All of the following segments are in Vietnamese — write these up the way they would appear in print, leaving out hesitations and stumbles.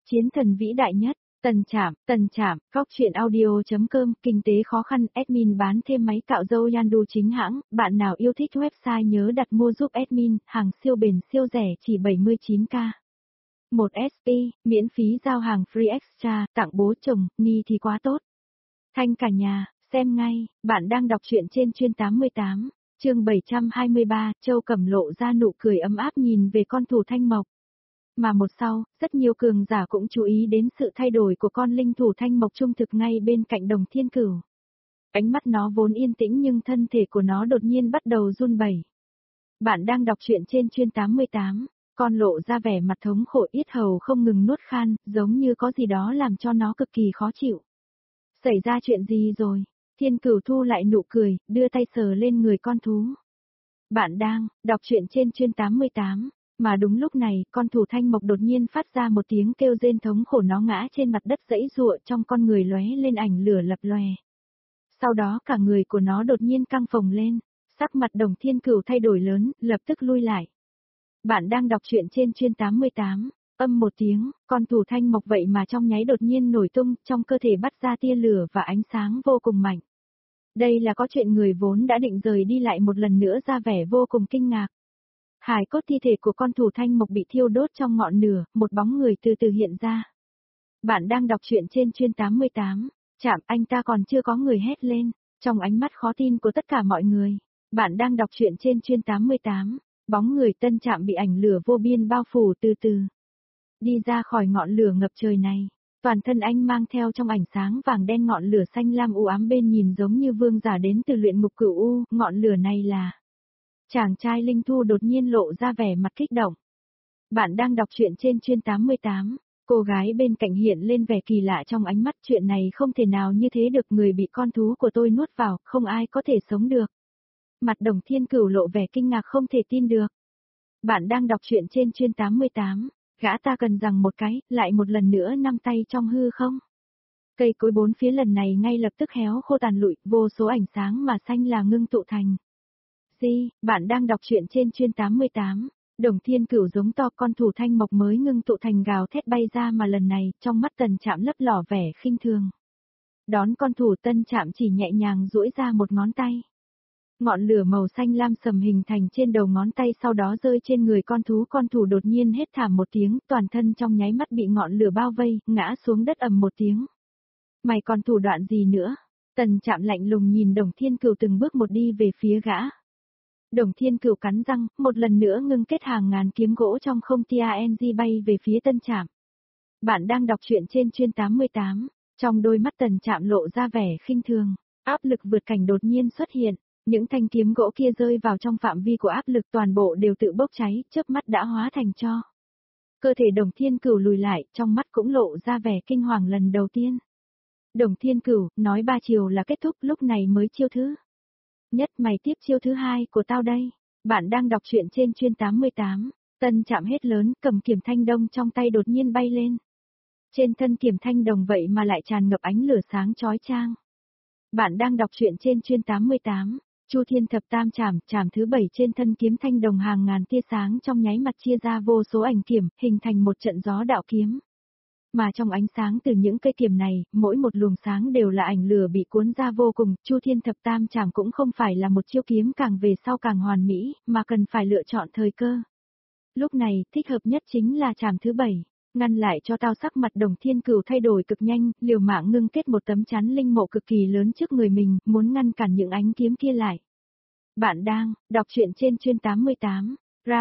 Chiến thần vĩ đại nhất, Tần Trạm, Góc truyện audio.com, kinh tế khó khăn, admin bán thêm máy cạo râu Yandu chính hãng, bạn nào yêu thích website nhớ đặt mua giúp admin, hàng siêu bền siêu rẻ chỉ 79k. 1 SP, miễn phí giao hàng free extra, tặng bố chồng, ni thì quá tốt. Thanh cả nhà, xem ngay, bạn đang đọc truyện trên chuyên 88, chương 723, Châu Cẩm lộ ra nụ cười ấm áp nhìn về con thủ Thanh Mộc. Mà một sau, rất nhiều cường giả cũng chú ý đến sự thay đổi của con linh thủ Thanh Mộc trung thực ngay bên cạnh Đồng Thiên Cửu. Ánh mắt nó vốn yên tĩnh nhưng thân thể của nó đột nhiên bắt đầu run bẩy. Bạn đang đọc truyện trên chuyên 88, con lộ ra vẻ mặt thống khổ, yết hầu không ngừng nuốt khan, giống như có gì đó làm cho nó cực kỳ khó chịu. Xảy ra chuyện gì rồi? Thiên Cửu thu lại nụ cười, đưa tay sờ lên người con thú. Bạn đang đọc truyện trên chuyên 88. Mà đúng lúc này, con thủ Thanh Mộc đột nhiên phát ra một tiếng kêu rên thống khổ, nó ngã trên mặt đất giãy giụa, trong con người lóe lên ảnh lửa lập lòe. Sau đó cả người của nó đột nhiên căng phồng lên, sắc mặt Đồng Thiên Cửu thay đổi lớn, lập tức lui lại. Bạn đang đọc truyện trên chuyên 88, âm một tiếng, con thủ Thanh Mộc vậy mà trong nháy đột nhiên nổi tung, trong cơ thể bắt ra tia lửa và ánh sáng vô cùng mạnh. Đây là có chuyện người vốn đã định rời đi lại một lần nữa ra vẻ vô cùng kinh ngạc. Hài cốt thi thể của con thủ Thanh Mộc bị thiêu đốt trong ngọn lửa, một bóng người từ từ hiện ra. Bạn đang đọc truyện trên chuyên 88, Trạm, anh ta còn chưa có người hét lên, trong ánh mắt khó tin của tất cả mọi người. Bạn đang đọc truyện trên chuyên 88, bóng người Tân Trạm bị ảnh lửa vô biên bao phủ từ từ. Đi ra khỏi ngọn lửa ngập trời này, toàn thân anh mang theo trong ánh sáng vàng đen ngọn lửa xanh lam u ám bên nhìn giống như vương giả đến từ luyện ngục cửu u, ngọn lửa này là... Chàng trai Linh Thu đột nhiên lộ ra vẻ mặt kích động. Bạn đang đọc truyện trên chuyên 88, cô gái bên cạnh hiện lên vẻ kỳ lạ trong ánh mắt, chuyện này không thể nào như thế được, người bị con thú của tôi nuốt vào, không ai có thể sống được. Mặt Đồng Thiên Cửu lộ vẻ kinh ngạc không thể tin được. Bạn đang đọc truyện trên chuyên 88, gã ta cần rằng một cái, lại một lần nữa năm tay trong hư không. Cây cối bốn phía lần này ngay lập tức héo khô tàn lụi, vô số ánh sáng mà xanh là ngưng tụ thành. Bạn đang đọc truyện trên chuyên 88, Đồng Thiên Cửu giống to, con thủ Thanh Mộc mới ngưng tụ thành gào thét bay ra, mà lần này, trong mắt Tần Trạm lấp lỏ vẻ khinh thường. Đón con thủ, Tân Trạm chỉ nhẹ nhàng duỗi ra một ngón tay. Ngọn lửa màu xanh lam sầm hình thành trên đầu ngón tay, sau đó rơi trên người con thủ đột nhiên hét thảm một tiếng, toàn thân trong nháy mắt bị ngọn lửa bao vây, ngã xuống đất ầm một tiếng. Mày còn thủ đoạn gì nữa? Tần Trạm lạnh lùng nhìn Đồng Thiên Cửu từng bước một đi về phía gã. Đồng Thiên Cửu cắn răng, một lần nữa ngưng kết hàng ngàn kiếm gỗ trong không TNG bay về phía Tân Trạm. Bạn đang đọc truyện trên chuyên 88, trong đôi mắt Tần Trạm lộ ra vẻ khinh thường, áp lực vượt cảnh đột nhiên xuất hiện, những thanh kiếm gỗ kia rơi vào trong phạm vi của áp lực, toàn bộ đều tự bốc cháy, chớp mắt đã hóa thành tro. Cơ thể Đồng Thiên Cửu lùi lại, trong mắt cũng lộ ra vẻ kinh hoàng lần đầu tiên. Đồng Thiên Cửu, nói 3 chiều là kết thúc, lúc này mới chiêu thứ nhất, mày tiếp chiêu thứ 2 của tao đây. Bạn đang đọc truyện trên chuyên 88, Tân Trạm hét lớn, cầm kiếm thanh đồng trong tay đột nhiên bay lên. Trên thân kiếm thanh đồng vậy mà lại tràn ngập ánh lửa sáng chói chang. Bạn đang đọc truyện trên chuyên 88, Chu Thiên Thập Tam Trảm thứ 7, trên thân kiếm thanh đồng hàng ngàn tia sáng trong nháy mắt chia ra vô số ảnh kiếm, hình thành một trận gió đạo kiếm. Mà trong ánh sáng từ những cây kiếm này, mỗi một luồng sáng đều là ảnh lửa bị cuốn ra vô cùng, Chu Thiên Thập Tam Trảm cũng không phải là một chiêu kiếm càng về sau càng hoàn mỹ, mà cần phải lựa chọn thời cơ. Lúc này, thích hợp nhất chính là trảm thứ 7, ngăn lại cho tao. Sắc mặt Đồng Thiên Cửu thay đổi cực nhanh, liều mạng ngưng kết một tấm chắn linh mộ cực kỳ lớn trước người mình, muốn ngăn cản những ánh kiếm kia lại. Bạn đang đọc truyện trên chuyên 88,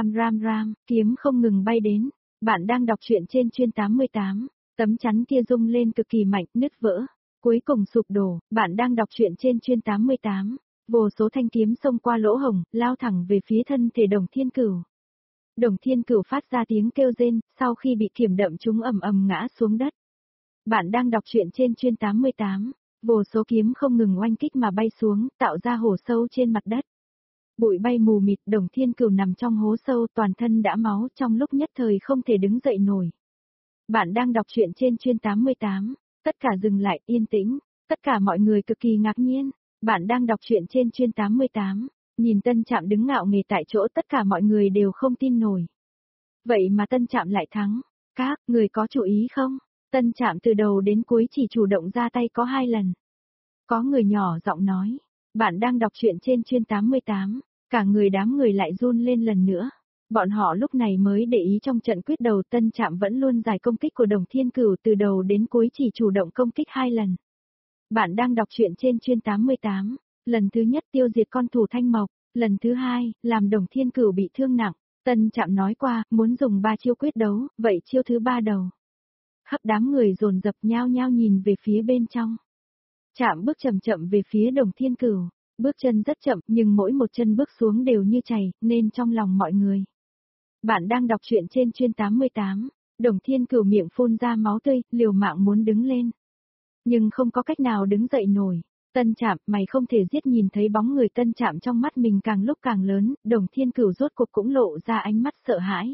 ram, kiếm không ngừng bay đến. Bạn đang đọc truyện trên chuyên 88. Tấm chắn kia rung lên cực kỳ mạnh, nứt vỡ, cuối cùng sụp đổ. Bạn đang đọc truyện trên chuyên 88, vô số thanh kiếm xông qua lỗ hổng, lao thẳng về phía thân thể Đồng Thiên Cửu. Đồng Thiên Cửu phát ra tiếng kêu rên, sau khi bị kiếm đậm trúng ầm ầm ngã xuống đất. Bạn đang đọc truyện trên chuyên 88, vô số kiếm không ngừng oanh kích mà bay xuống, tạo ra hố sâu trên mặt đất. Bụi bay mù mịt, Đồng Thiên Cửu nằm trong hố sâu, toàn thân đã máu, trong lúc nhất thời không thể đứng dậy nổi. Bạn đang đọc truyện trên chuyên 88, tất cả dừng lại, yên tĩnh, tất cả mọi người cực kỳ ngạc nhiên. Bạn đang đọc truyện trên chuyên 88, nhìn Tân Trạm đứng ngạo nghễ tại chỗ, tất cả mọi người đều không tin nổi. Vậy mà Tân Trạm lại thắng, Các người có chú ý không? Tân Trạm từ đầu đến cuối chỉ chủ động ra tay có 2 lần. Có người nhỏ giọng nói. Bạn đang đọc truyện trên chuyên 88. Cả đám người lại run lên lần nữa. Bọn họ lúc này mới để ý trong trận quyết đầu Tân Trạm vẫn luôn giải công kích của Đồng Thiên Cửu từ đầu đến cuối chỉ chủ động công kích 2 lần. Bạn đang đọc truyện trên chuyên 88. Lần thứ nhất tiêu diệt con thủ Thanh Mộc. Lần thứ hai, làm Đồng Thiên Cửu bị thương nặng. Tân Trạm nói qua, muốn dùng 3 chiêu quyết đấu, vậy chiêu thứ 3 đầu. Khắp đám người dồn dập nhao nhao nhìn về phía bên trong. Trạm bước chậm chậm về phía Đồng Thiên Cửu, bước chân rất chậm nhưng mỗi một chân bước xuống đều như chảy, nên trong lòng mọi người. Bạn đang đọc truyện trên chuyên 88, Đồng Thiên Cửu miệng phun ra máu tươi, liều mạng muốn đứng lên. Nhưng không có cách nào đứng dậy nổi. Tân Trạm, mày không thể giết, nhìn thấy bóng người Tân Trạm trong mắt mình càng lúc càng lớn, Đồng Thiên Cửu rốt cuộc cũng lộ ra ánh mắt sợ hãi.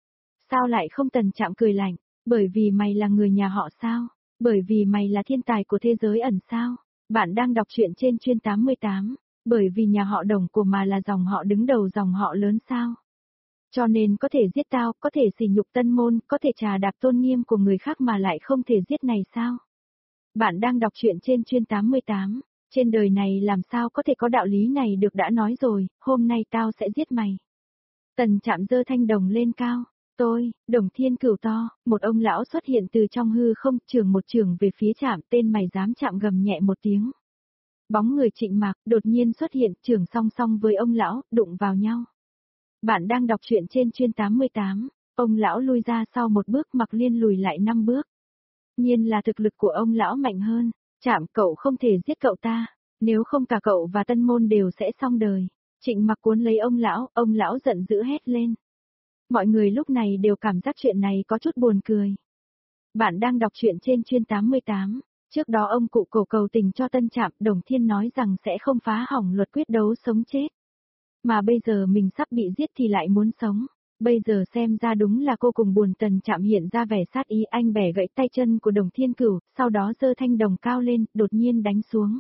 Sao lại không? Tân Trạm cười lạnh, bởi vì mày là người nhà họ sao? Bởi vì mày là thiên tài của thế giới ẩn sao? Bạn đang đọc truyện trên chuyên 88, bởi vì nhà họ Đồng của mà là dòng họ đứng đầu dòng họ lớn sao? Cho nên có thể giết tao, có thể sỉ nhục Tân Môn, có thể trà đạp tôn nghiêm của người khác mà lại không thể giết này sao? Bạn đang đọc truyện trên chuyên 88, trên đời này làm sao có thể có đạo lý này được, đã nói rồi, hôm nay tao sẽ giết mày. Tần Trạm giơ thanh đồng lên cao. Tôi, Đồng Thiên Cửu to, một ông lão xuất hiện từ trong hư không, chưởng một chưởng về phía Trạm, tên mày dám chạm, gầm nhẹ một tiếng. Bóng người Trịnh Mạc đột nhiên xuất hiện, chưởng song song với ông lão, đụng vào nhau. Bạn đang đọc truyện trên chuyên 88, ông lão lui ra sau một bước, Mặc Liên lùi lại 5 bước. Nhiên là thực lực của ông lão mạnh hơn, Trạm, cậu không thể giết cậu ta, nếu không cả cậu và Tân Môn đều sẽ xong đời. Trịnh Mặc cuốn lấy ông lão giận dữ hét lên. Mọi người lúc này đều cảm giác chuyện này có chút buồn cười. Bạn đang đọc truyện trên chuyên 88, trước đó ông cụ cổ cầu tình cho Tân Trạm, Đồng Thiên nói rằng sẽ không phá hỏng luật quyết đấu sống chết. Mà bây giờ mình sắp bị giết thì lại muốn sống. Bây giờ xem ra đúng là cô cùng buồn. Tần Trạm hiện ra vẻ sát ý, anh bẻ gãy tay chân của Đồng Thiên Cửu, sau đó giơ thanh đồng cao lên, đột nhiên đánh xuống.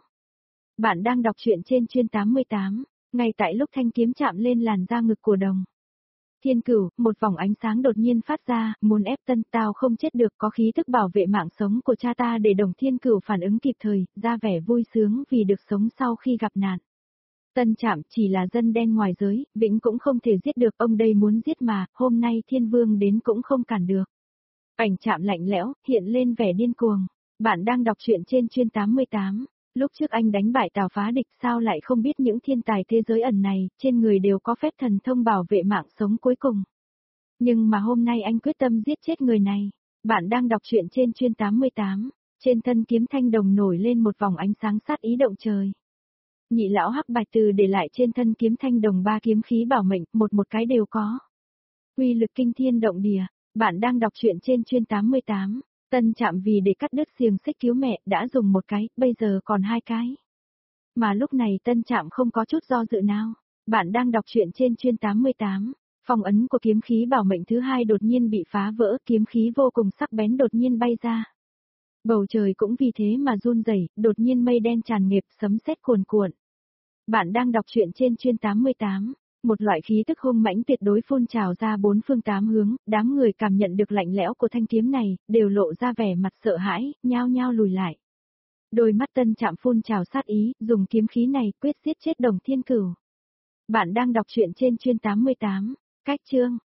Bạn đang đọc truyện trên chuyên 88, ngay tại lúc thanh kiếm chạm lên làn da ngực của Đồng Thiên Cửu, một vòng ánh sáng đột nhiên phát ra, muốn ép Tân, tao không chết được, có khí thức bảo vệ mạng sống của cha ta. Để Đồng Thiên Cửu phản ứng kịp thời, ra vẻ vui sướng vì được sống sau khi gặp nạn. Tân Trạm chỉ là dân đen ngoài giới, vĩnh cũng không thể giết được, ông đây muốn giết mà, hôm nay Thiên Vương đến cũng không cản được. Ảnh Trạm lạnh lẽo, hiện lên vẻ điên cuồng. Bạn đang đọc truyện trên chuyên 88, lúc trước anh đánh bại Tào Phá Địch, sao lại không biết những thiên tài thế giới ẩn này, trên người đều có phép thần thông bảo vệ mạng sống cuối cùng. Nhưng mà hôm nay anh quyết tâm giết chết người này. Bạn đang đọc truyện trên chuyên 88, trên thân kiếm thanh đồng nổi lên một vòng ánh sáng sát ý động trời. Nhị lão Hắc Bạch Từ để lại trên thân kiếm thanh đồng 3 kiếm khí bảo mệnh, một cái đều có. Uy lực kinh thiên động địa. Bạn đang đọc truyện trên chuyên 88, Tân Trạm vì để cắt đứt xiềng xích cứu mẹ đã dùng một cái, bây giờ còn 2 cái. Mà lúc này Tân Trạm không có chút do dự nào. Bạn đang đọc truyện trên chuyên 88, phong ấn của kiếm khí bảo mệnh thứ 2 đột nhiên bị phá vỡ, kiếm khí vô cùng sắc bén đột nhiên bay ra. Bầu trời cũng vì thế mà run rẩy, đột nhiên mây đen tràn ngập, sấm sét cuồn cuộn. Bạn đang đọc truyện trên chuyên 88, một loại khí tức hung mãnh tuyệt đối phun trào ra 4 phương 8 hướng, đám người cảm nhận được lạnh lẽo của thanh kiếm này, đều lộ ra vẻ mặt sợ hãi, nhao nhao lùi lại. Đôi mắt Tân Trạm phun trào sát ý, dùng kiếm khí này quyết giết chết Đồng Thiên Cửu. Bạn đang đọc truyện trên chuyên 88, cách chương